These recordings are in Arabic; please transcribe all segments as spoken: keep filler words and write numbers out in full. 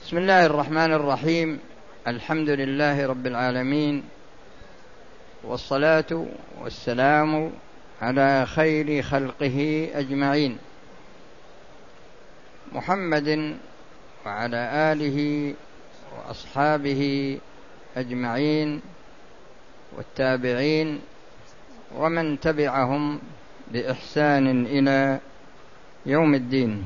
بسم الله الرحمن الرحيم. الحمد لله رب العالمين، والصلاة والسلام على خير خلقه أجمعين، محمد وعلى آله وأصحابه أجمعين، والتابعين ومن تبعهم بإحسان إلى يوم الدين.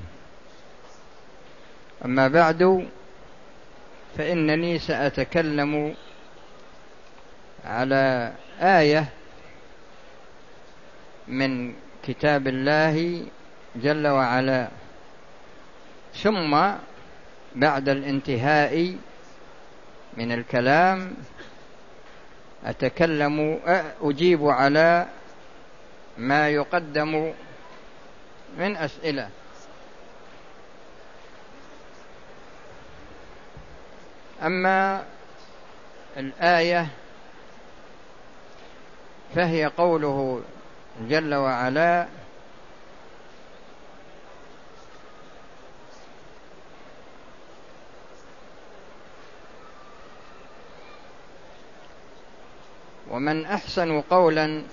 أما بعد، فإنني سأتكلم على آية من كتاب الله جل وعلا، ثم بعد الانتهاء من الكلام أتكلم أجيب على ما يقدم من أسئلة. أما الآية فهي قوله جل وعلا: ومن أحسن قولا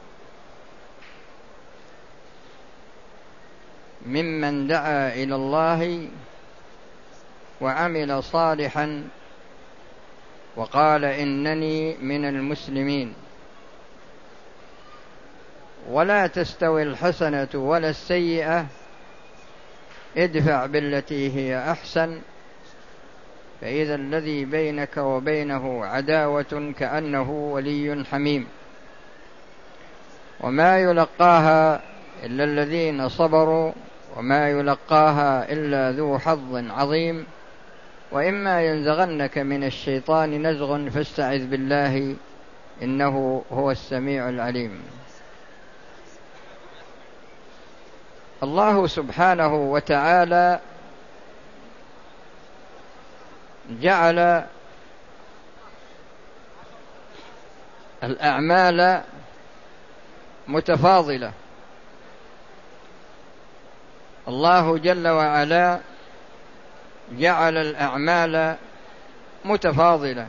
ممن دعا إلى الله وعمل صالحا وقال إنني من المسلمين. ولا تستوي الحسنة ولا السيئة، ادفع بالتي هي أحسن، فإذا الذي بينك وبينه عداوة كأنه ولي حميم. وما يلقاها إلا الذين صبروا، وما يلقاها إلا ذو حظ عظيم. وإما ينزغنك من الشيطان نزغ فاستعذ بالله إنه هو السميع العليم. الله سبحانه وتعالى جعل الأعمال متفاضلة. الله جل وعلا جعل الأعمال متفاضلة،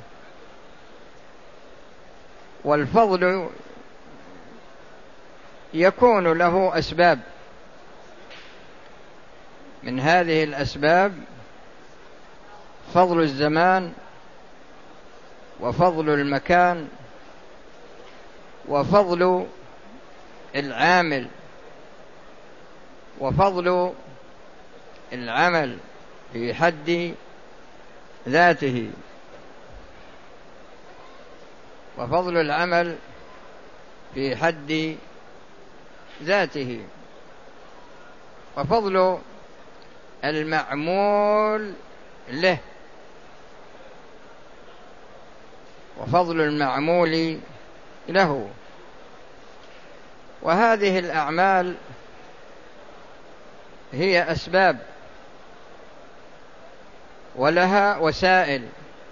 والفضل يكون له أسباب. من هذه الأسباب فضل الزمان، وفضل المكان، وفضل العامل، وفضل العمل في حد ذاته، وفضل العمل في حد ذاته، وفضل المعمول له، وفضل المعمول له. وهذه الأعمال هي أسباب، ولها وسائل،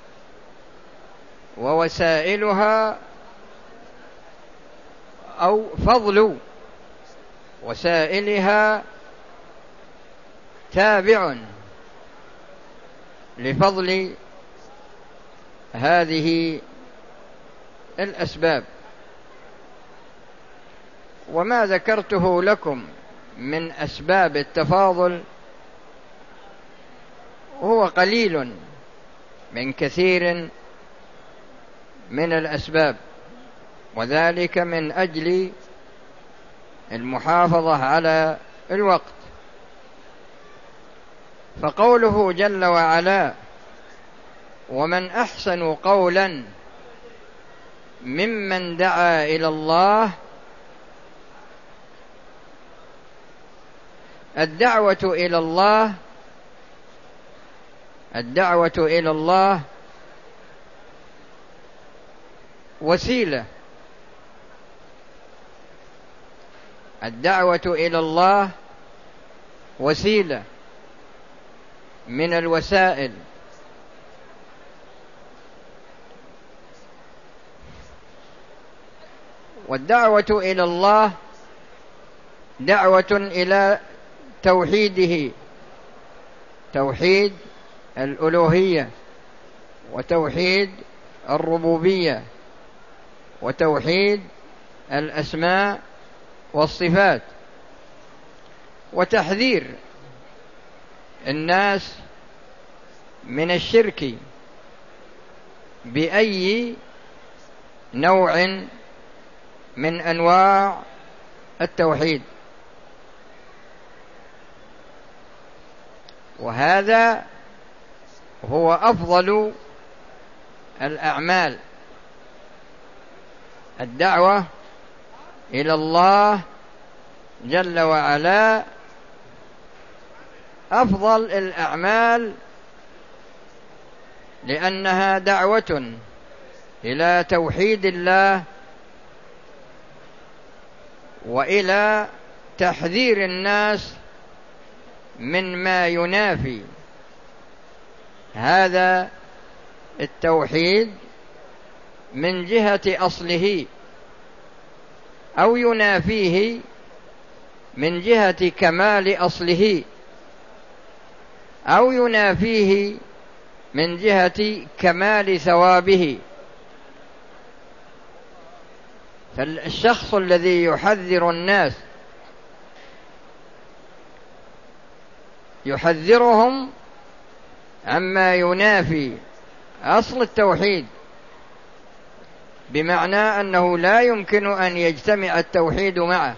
ووسائلها أو فضل وسائلها تابع لفضل هذه الأسباب. وما ذكرته لكم من أسباب التفاضل هو قليل من كثير من الأسباب، وذلك من أجل المحافظة على الوقت. فقوله جل وعلا: ومن أحسن قولا ممن دعا إلى الله، الدعوة إلى الله الدعوة إلى الله وسيلة. الدعوة إلى الله وسيلة من الوسائل. والدعوة إلى الله دعوة إلى توحيده، توحيد الألوهية، وتوحيد الربوبية، وتوحيد الأسماء والصفات، وتحذير الناس من الشرك بأي نوع من أنواع التوحيد. وهذا هو أفضل الأعمال، الدعوة إلى الله جل وعلا أفضل الأعمال، لأنها دعوة إلى توحيد الله وإلى تحذير الناس من ما ينافي هذا التوحيد من جهة أصله، أو ينافيه من جهة كمال أصله، أو ينافيه من جهة كمال ثوابه. فالشخص الذي يحذر الناس يحذرهم عما ينافي أصل التوحيد، بمعنى أنه لا يمكن أن يجتمع التوحيد معه،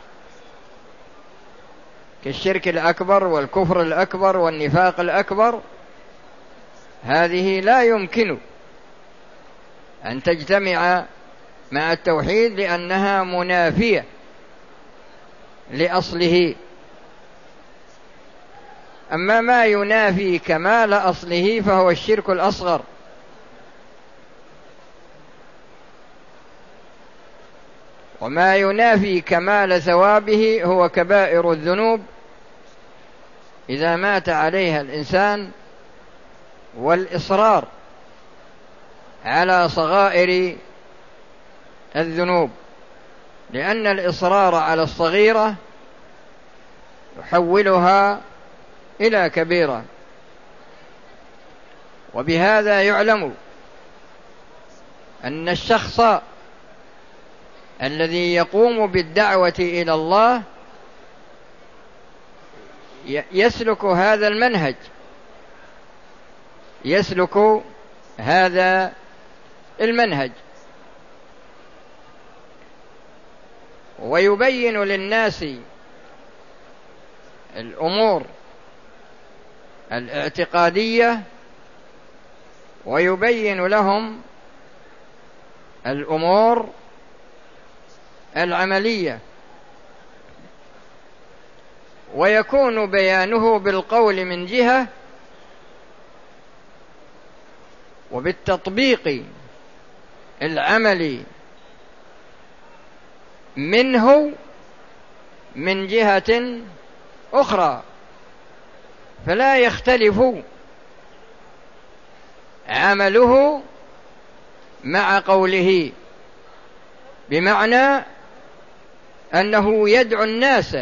كالشرك الأكبر والكفر الأكبر والنفاق الأكبر، هذه لا يمكن أن تجتمع مع التوحيد لأنها منافية لأصله. أما ما ينافي كمال أصله فهو الشرك الأصغر، وما ينافي كمال ثوابه هو كبائر الذنوب إذا مات عليها الإنسان، والإصرار على صغائر الذنوب، لأن الإصرار على الصغيرة يحولها إلى كبيرة. وبهذا يعلم أن الشخص الذي يقوم بالدعوة إلى الله يسلك هذا المنهج، يسلك هذا المنهج ويبين للناس الأمور الاعتقادية، ويبين لهم الأمور العملية، ويكون بيانه بالقول من جهة، وبالتطبيق العملي منه من جهة أخرى، فلا يختلف عمله مع قوله، بمعنى أنه يدعو الناس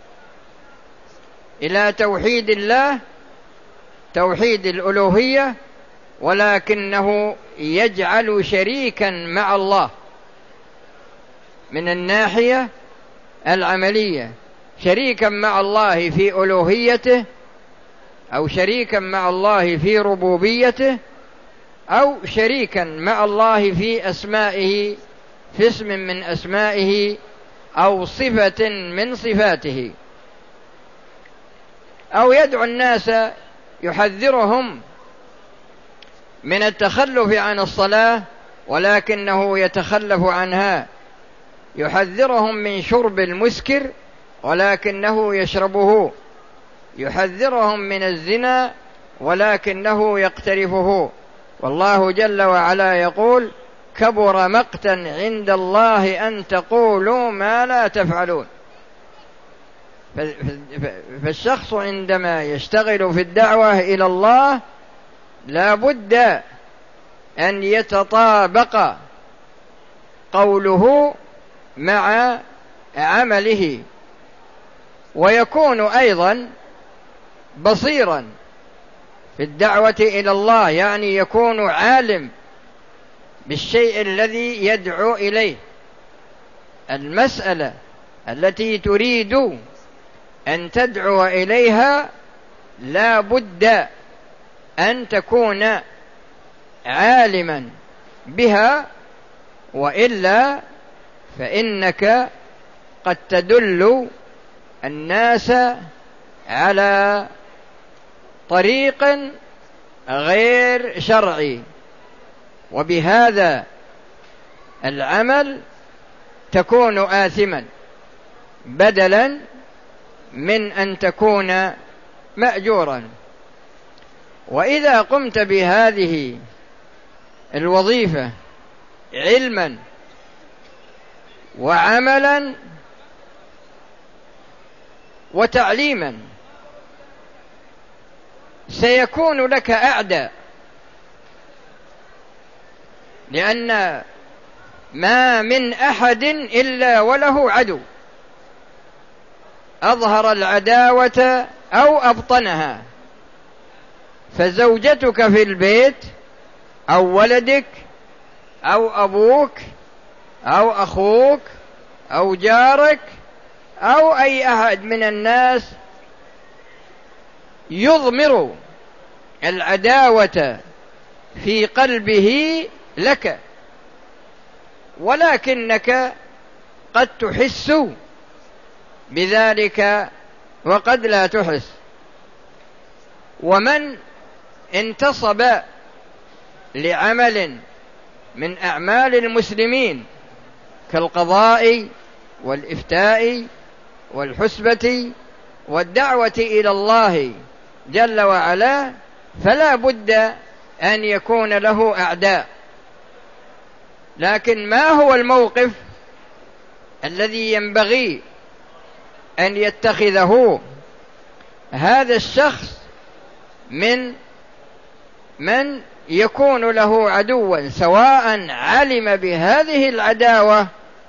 إلى توحيد الله، توحيد الألوهية، ولكنه يجعل شريكا مع الله من الناحية العملية، شريكا مع الله في ألوهيته، أو شريكا مع الله في ربوبيته، أو شريكا مع الله في أسمائه، في اسم من أسمائه، أو صفة من صفاته، أو يدعو الناس يحذرهم من التخلف عن الصلاة ولكنه يتخلف عنها، يحذرهم من شرب المسكر ولكنه يشربه، يحذرهم من الزنا ولكنه يقترفه. والله جل وعلا يقول: كبر مقتا عند الله أن تقولوا ما لا تفعلون. فالشخص عندما يشتغل في الدعوة إلى الله لا بد أن يتطابق قوله مع عمله، ويكون أيضا بصيرا في الدعوة إلى الله، يعني يكون عالم بالشيء الذي يدعو إليه. المسألة التي تريد أن تدعو إليها لا بد أن تكون عالما بها، وإلا فإنك قد تدل الناس على طريق غير شرعي، وبهذا العمل تكون آثما بدلا من أن تكون مأجورا. وإذا قمت بهذه الوظيفة علما وعملا وتعليما سيكون لك أعداء، لأن ما من أحد إلا وله عدو، أظهر العداوة أو أبطنها. فزوجتك في البيت أو ولدك أو أبوك أو أخوك أو جارك أو أي أحد من الناس يضمر العداوة في قلبه لك، ولكنك قد تحس بذلك وقد لا تحس. ومن انتصب لعمل من أعمال المسلمين كالقضاء والإفتاء والحسبة والدعوة إلى الله جل وعلا، فلا بد أن يكون له أعداء. لكن ما هو الموقف الذي ينبغي أن يتخذه هذا الشخص من من يكون له عدوا، سواء علم بهذه العداوة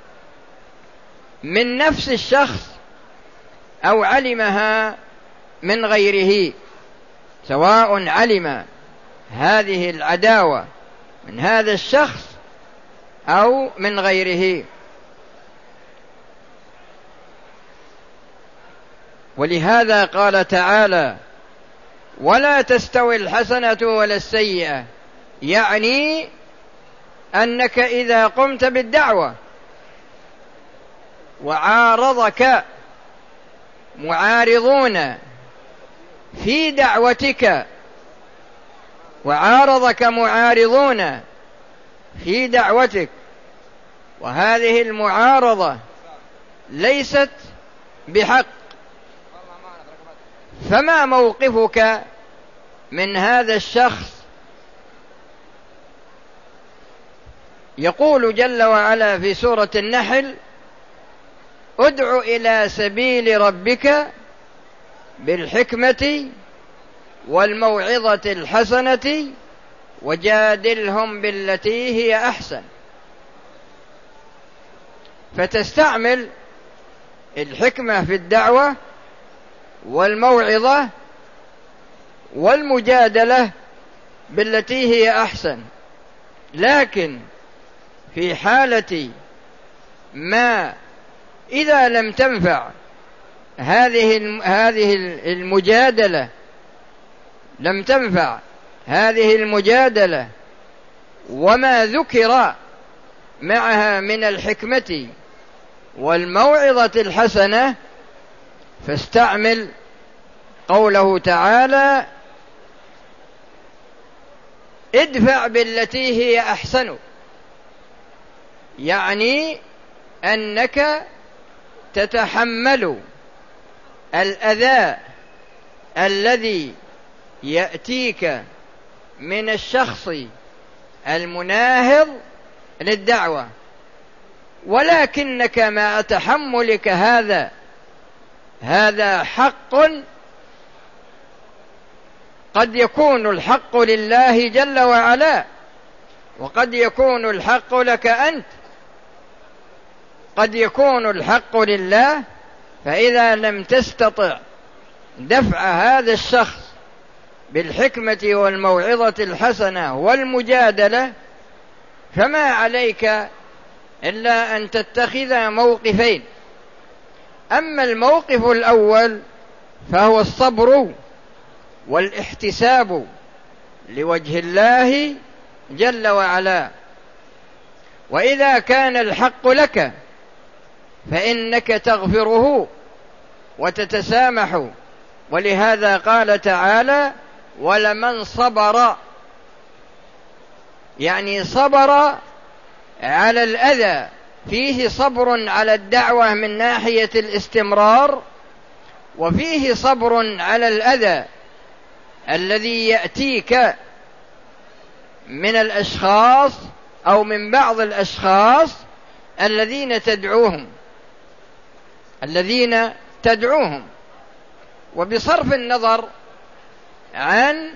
من نفس الشخص أو علمها من غيره، سواء علم هذه العداوة من هذا الشخص أو من غيره. ولهذا قال تعالى: ولا تستوي الحسنة ولا السيئة، يعني أنك إذا قمت بالدعوة وعارضك معارضون في دعوتك وعارضك معارضون في دعوتك وهذه المعارضة ليست بحق، فما موقفك من هذا الشخص؟ يقول جل وعلا في سورة النحل: ادع إلى سبيل ربك بالحكمة والموعظة الحسنة وجادلهم بالتي هي أحسن. فتستعمل الحكمة في الدعوة والموعظة والمجادلة بالتي هي أحسن. لكن في حالة ما إذا لم تنفع هذه هذه المجادلة لم تنفع هذه المجادلة وما ذكر معها من الحكمة والموعظة الحسنة، فاستعمل قوله تعالى: ادفع بالتي هي أحسن، يعني أنك تتحمل الأذى الذي يأتيك من الشخص المناهض للدعوة، ولكنك مع تحملك هذا هذا حق، قد يكون الحق لله جل وعلا وقد يكون الحق لك أنت. قد يكون الحق لله، فإذا لم تستطع دفع هذا الشخص بالحكمة والموعظة الحسنة والمجادلة، فما عليك إلا أن تتخذ موقفين. أما الموقف الأول فهو الصبر والاحتساب لوجه الله جل وعلا، وإذا كان الحق لك فإنك تغفره وتتسامح. ولهذا قال تعالى: ولمن صبر، يعني صبر على الأذى، فيه صبر على الدعوة من ناحية الاستمرار، وفيه صبر على الأذى الذي يأتيك من الأشخاص أو من بعض الأشخاص الذين تدعوهم الذين تدعوهم وبصرف النظر عن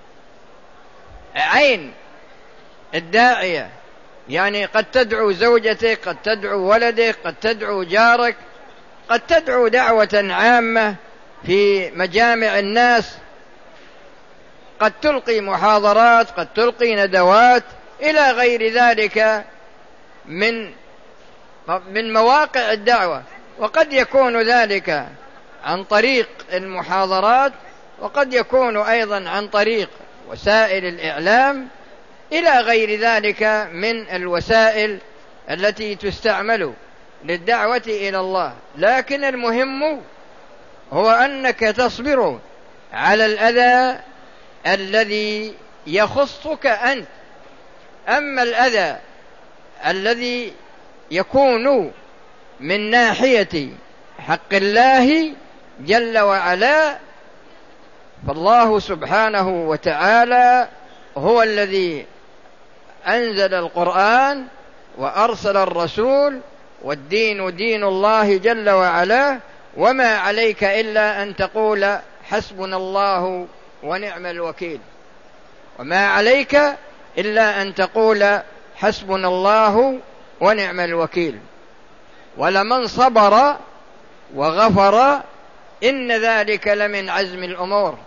عين الداعية، يعني قد تدعو زوجتك، قد تدعو ولدك، قد تدعو جارك، قد تدعو دعوة عامة في مجامع الناس، قد تلقي محاضرات، قد تلقي ندوات إلى غير ذلك من من مواقع الدعوة. وقد يكون ذلك عن طريق المحاضرات، وقد يكون أيضا عن طريق وسائل الإعلام إلى غير ذلك من الوسائل التي تستعمل للدعوة إلى الله. لكن المهم هو أنك تصبر على الأذى الذي يخصك أنت. أما الأذى الذي يكون من ناحية حق الله جل وعلا، فالله سبحانه وتعالى هو الذي أنزل القرآن وأرسل الرسول، والدين دين الله جل وعلا، وما عليك إلا أن تقول حسبنا الله ونعم الوكيل، وما عليك إلا أن تقول حسبنا الله ونعم الوكيل. ولمن صبر وغفر إن ذلك لمن عزم الأمور،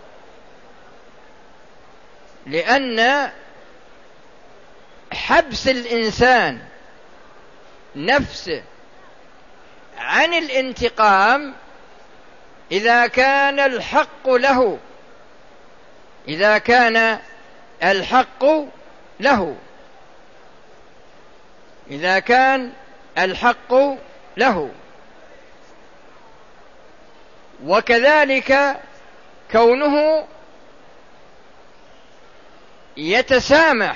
لأن حبس الإنسان نفسه عن الانتقام إذا كان الحق له إذا كان الحق له إذا كان الحق له وكذلك كونه يتسامح،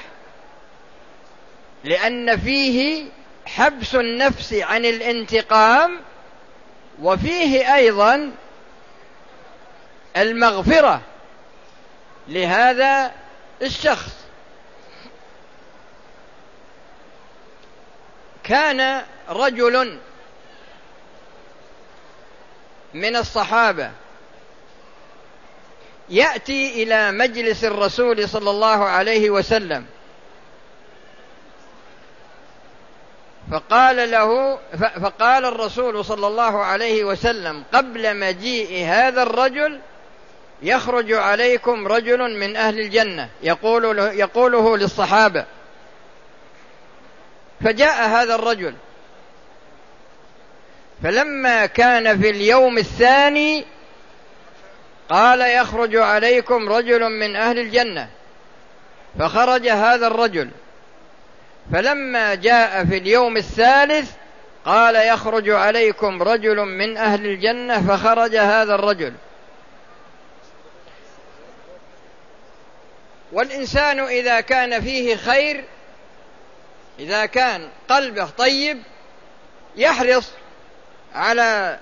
لأن فيه حبس النفس عن الانتقام، وفيه أيضا المغفرة لهذا الشخص. كان رجل من الصحابة يأتي إلى مجلس الرسول صلى الله عليه وسلم، فقال له فقال الرسول صلى الله عليه وسلم قبل مجيء هذا الرجل: يخرج عليكم رجل من أهل الجنة، يقول يقوله للصحابة. فجاء هذا الرجل، فلما كان في اليوم الثاني قال: يخرج عليكم رجل من أهل الجنة، فخرج هذا الرجل. فلما جاء في اليوم الثالث قال: يخرج عليكم رجل من أهل الجنة، فخرج هذا الرجل. والإنسان إذا كان فيه خير، إذا كان قلبه طيب، يحرص على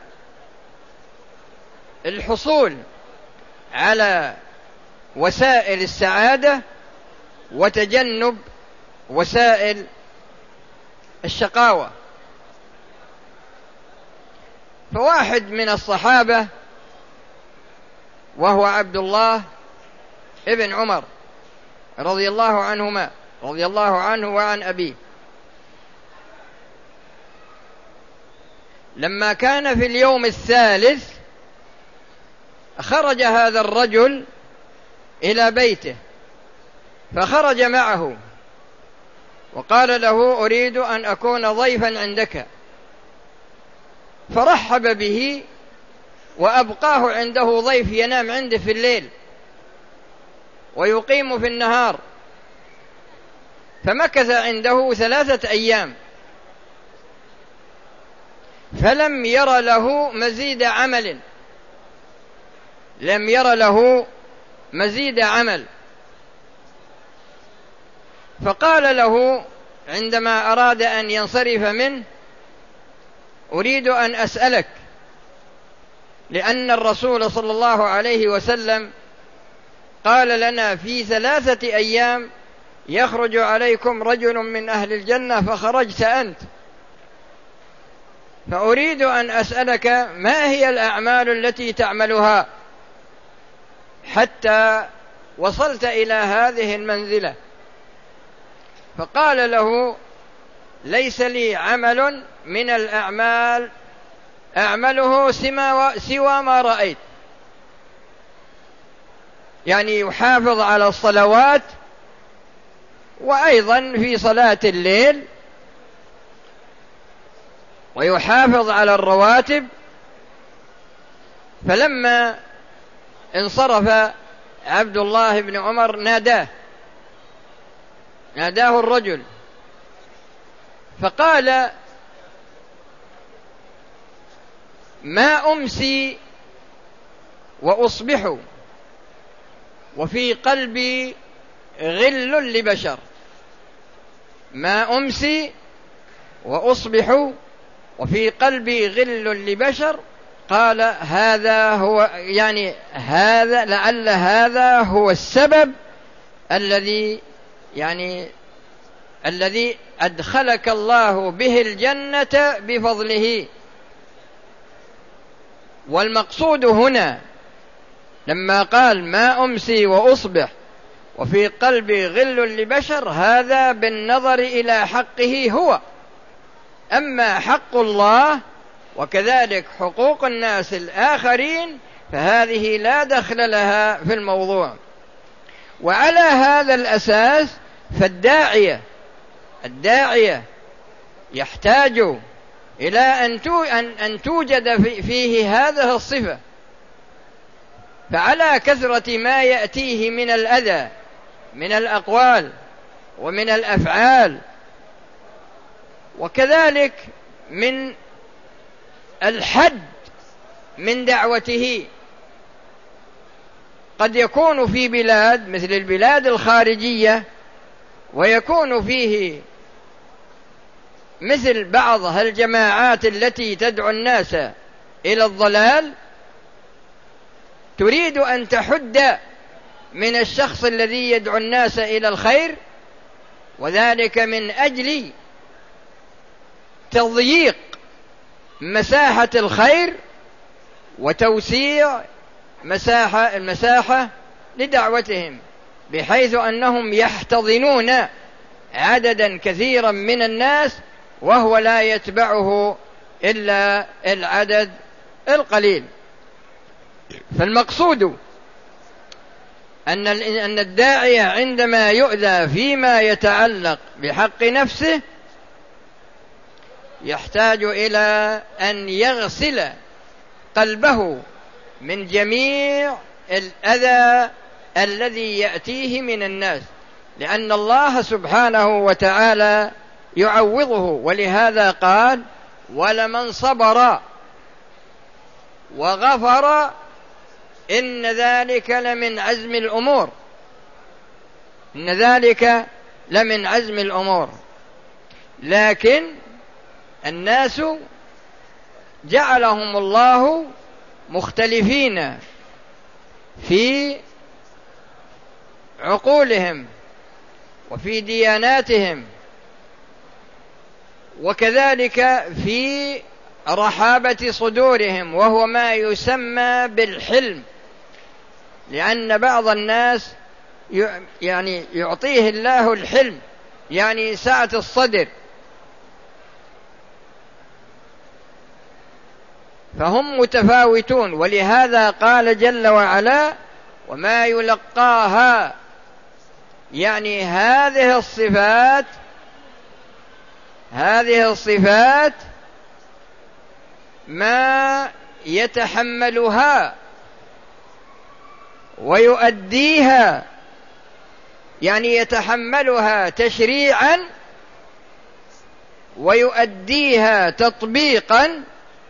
الحصول على وسائل السعادة وتجنب وسائل الشقاوة. فواحد من الصحابة وهو عبد الله ابن عمر رضي الله عنهما رضي الله عنه وعن أبيه، لما كان في اليوم الثالث خرج هذا الرجل إلى بيته، فخرج معه وقال له: أريد أن أكون ضيفا عندك، فرحب به وأبقاه عنده ضيف ينام عنده في الليل ويقيم في النهار، فمكث عنده ثلاثة أيام، فلم ير له مزيد عمل لم ير له مزيد عمل فقال له عندما أراد أن ينصرف منه: أريد أن أسألك، لأن الرسول صلى الله عليه وسلم قال لنا في ثلاثة أيام يخرج عليكم رجل من أهل الجنة فخرجت أنت، فأريد أن أسألك ما هي الأعمال التي تعملها حتى وصلت إلى هذه المنزلة؟ فقال له: ليس لي عمل من الأعمال أعمله سوى ما رأيت، يعني يحافظ على الصلوات وأيضا في صلاة الليل، ويحافظ على الرواتب. فلما انصرف عبد الله بن عمر ناداه ناداه الرجل فقال: ما أمسي وأصبح وفي قلبي غل لبشر، ما أمسي وأصبح وفي قلبي غل لبشر. قال: هذا هو يعني هذا لعل هذا هو السبب الذي يعني الذي أدخلك الله به الجنة بفضله. والمقصود هنا لما قال: ما أمسي وأصبح وفي قلبي غل لبشر، هذا بالنظر إلى حقه هو. أما حق الله وكذلك حقوق الناس الآخرين فهذه لا دخل لها في الموضوع. وعلى هذا الأساس فالداعية الداعية يحتاج إلى أن توجد فيه هذه الصفة، فعلى كثرة ما يأتيه من الأذى من الأقوال ومن الأفعال، وكذلك من الحد من دعوته، قد يكون في بلاد مثل البلاد الخارجية ويكون فيه مثل بعض الجماعات التي تدعو الناس إلى الضلال، تريد أن تحد من الشخص الذي يدعو الناس إلى الخير، وذلك من أجل تضييق مساحة الخير وتوسيع مساحة المساحة لدعوتهم، بحيث أنهم يحتضنون عددا كثيرا من الناس وهو لا يتبعه إلا العدد القليل. فالمقصود أن أن الداعية عندما يؤذى فيما يتعلق بحق نفسه يحتاج إلى أن يغسل قلبه من جميع الأذى الذي يأتيه من الناس، لأن الله سبحانه وتعالى يعوضه. ولهذا قال: ولمن صبر وغفر إن ذلك لمن عزم الأمور إن ذلك لمن عزم الأمور. لكن الناس جعلهم الله مختلفين في عقولهم وفي دياناتهم، وكذلك في رحابة صدورهم، وهو ما يسمى بالحلم، لأن بعض الناس يعني يعطيه الله الحلم، يعني سعة الصدر، فهم متفاوتون. ولهذا قال جل وعلا: وما يلقاها، يعني هذه الصفات هذه الصفات ما يتحملها ويؤديها، يعني يتحملها تشريعا ويؤديها تطبيقا،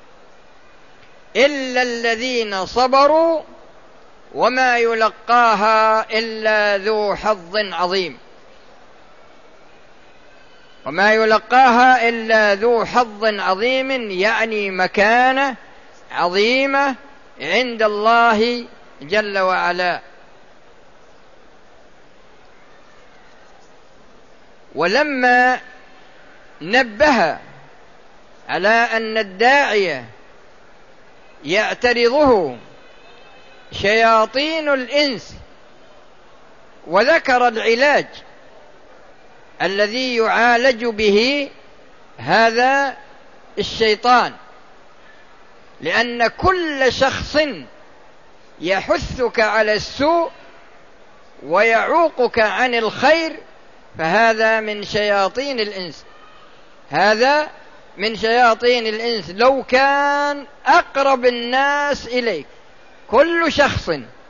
إلا الذين صبروا وما يلقاها إلا ذو حظ عظيم. وما يلقاها إلا ذو حظ عظيم، يعني مكانة عظيمة عند الله جل وعلا. ولما نبه على أن الداعية يعترضه شياطين الإنس، وذكر العلاج الذي يعالج به هذا الشيطان، لأن كل شخص يحثك على السوء ويعوقك عن الخير فهذا من شياطين الإنس، هذا من شياطين الإنس. لو كان أقرب الناس إليك كل شخص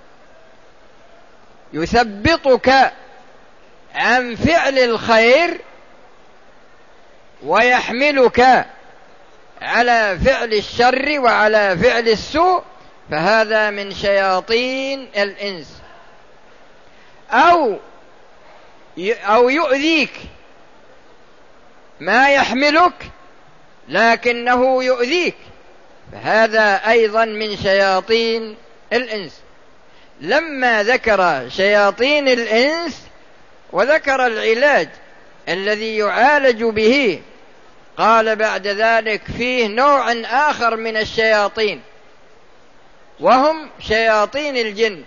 يثبطك عن فعل الخير ويحملك على فعل الشر وعلى فعل السوء فهذا من شياطين الإنس. أو أو يؤذيك ما يحملك لكنه يؤذيك فهذا أيضا من شياطين الإنس. لما ذكر شياطين الإنس وذكر العلاج الذي يعالج به قال بعد ذلك فيه نوع آخر من الشياطين وهم شياطين الجن،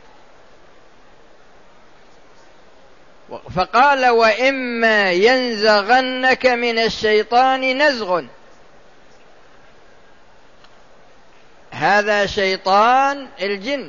فقال وإما ينزغنك من الشيطان نزغ، هذا شيطان الجن.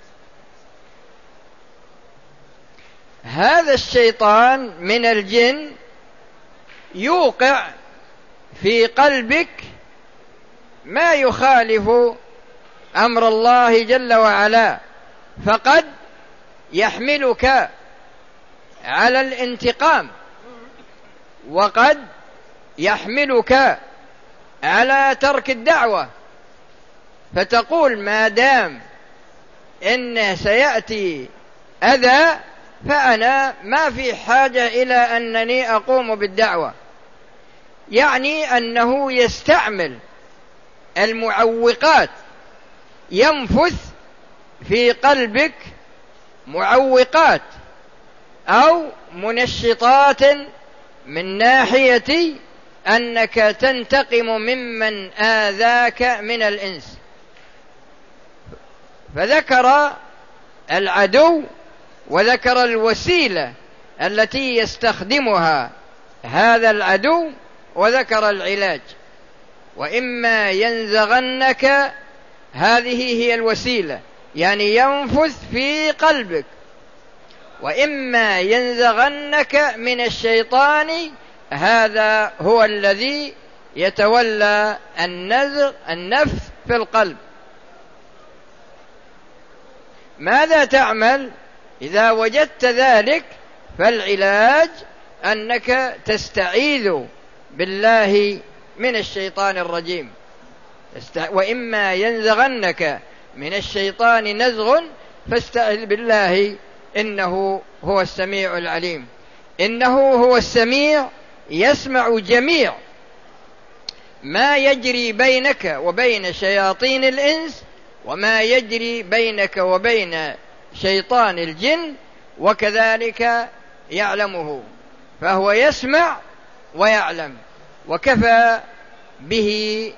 هذا الشيطان من الجن يوقع في قلبك ما يخالف أمر الله جل وعلا، فقد يحملك على الانتقام، وقد يحملك على ترك الدعوة، فتقول ما دام إنه سيأتي أذى فأنا ما في حاجة إلى أنني أقوم بالدعوة. يعني أنه يستعمل المعوقات، ينفث في قلبك معوقات أو منشطات من ناحية أنك تنتقم ممن آذاك من الإنس. فذكر العدو وذكر الوسيلة التي يستخدمها هذا العدو وذكر العلاج. وإما ينزغنك، هذه هي الوسيلة، يعني ينفث في قلبك. وإما ينزغنك من الشيطان، هذا هو الذي يتولى النزغ النفث في القلب. ماذا تعمل إذا وجدت ذلك؟ فالعلاج أنك تستعيذ بالله من الشيطان الرجيم. وإما ينزغنك من الشيطان نزغ فاستعذ بالله إنه هو السميع العليم. إنه هو السميع، يسمع جميع ما يجري بينك وبين شياطين الإنس وما يجري بينك وبين شيطان الجن، وكذلك يعلمه، فهو يسمع ويعلم، وكفى به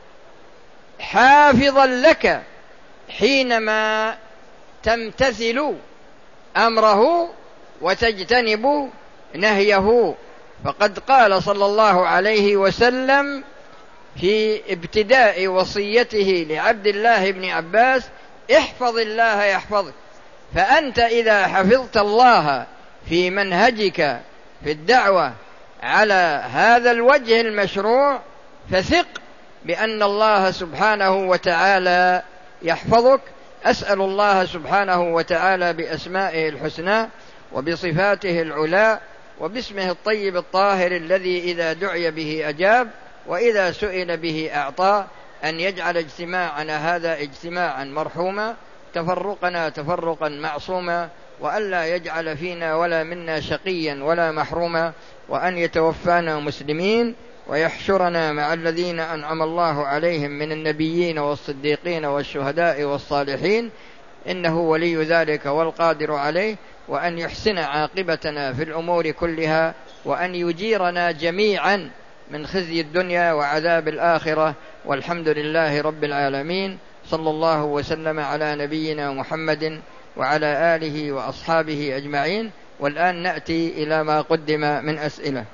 حافظا لك حينما تمتثل أمره وتجتنب نهيه. فقد قال صلى الله عليه وسلم في ابتداء وصيته لعبد الله بن عباس: احفظ الله يحفظك، فأنت إذا حفظت الله في منهجك في الدعوة على هذا الوجه المشروع فثق بأن الله سبحانه وتعالى يحفظك. أسأل الله سبحانه وتعالى بأسمائه الحسنى وبصفاته العلى وباسمه الطيب الطاهر الذي إذا دعي به أجاب وإذا سئل به أعطى أن يجعل اجتماعنا هذا اجتماعا مرحوما، تفرقنا تفرقا معصوما، وأن لا يجعل فينا ولا منا شقيا ولا محروما، وأن يتوفانا مسلمين ويحشرنا مع الذين أنعم الله عليهم من النبيين والصديقين والشهداء والصالحين، إنه ولي ذلك والقادر عليه، وأن يحسن عاقبتنا في الأمور كلها، وأن يجيرنا جميعا من خزي الدنيا وعذاب الآخرة، والحمد لله رب العالمين. صلى الله وسلم على نبينا محمد وعلى آله وأصحابه أجمعين. والآن نأتي إلى ما قدم من أسئلة.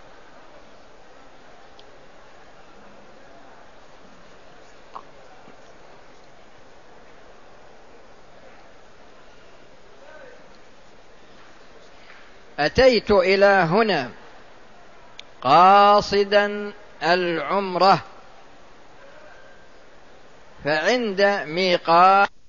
أتيت إلى هنا قاصدا العمرة، فعند ميقات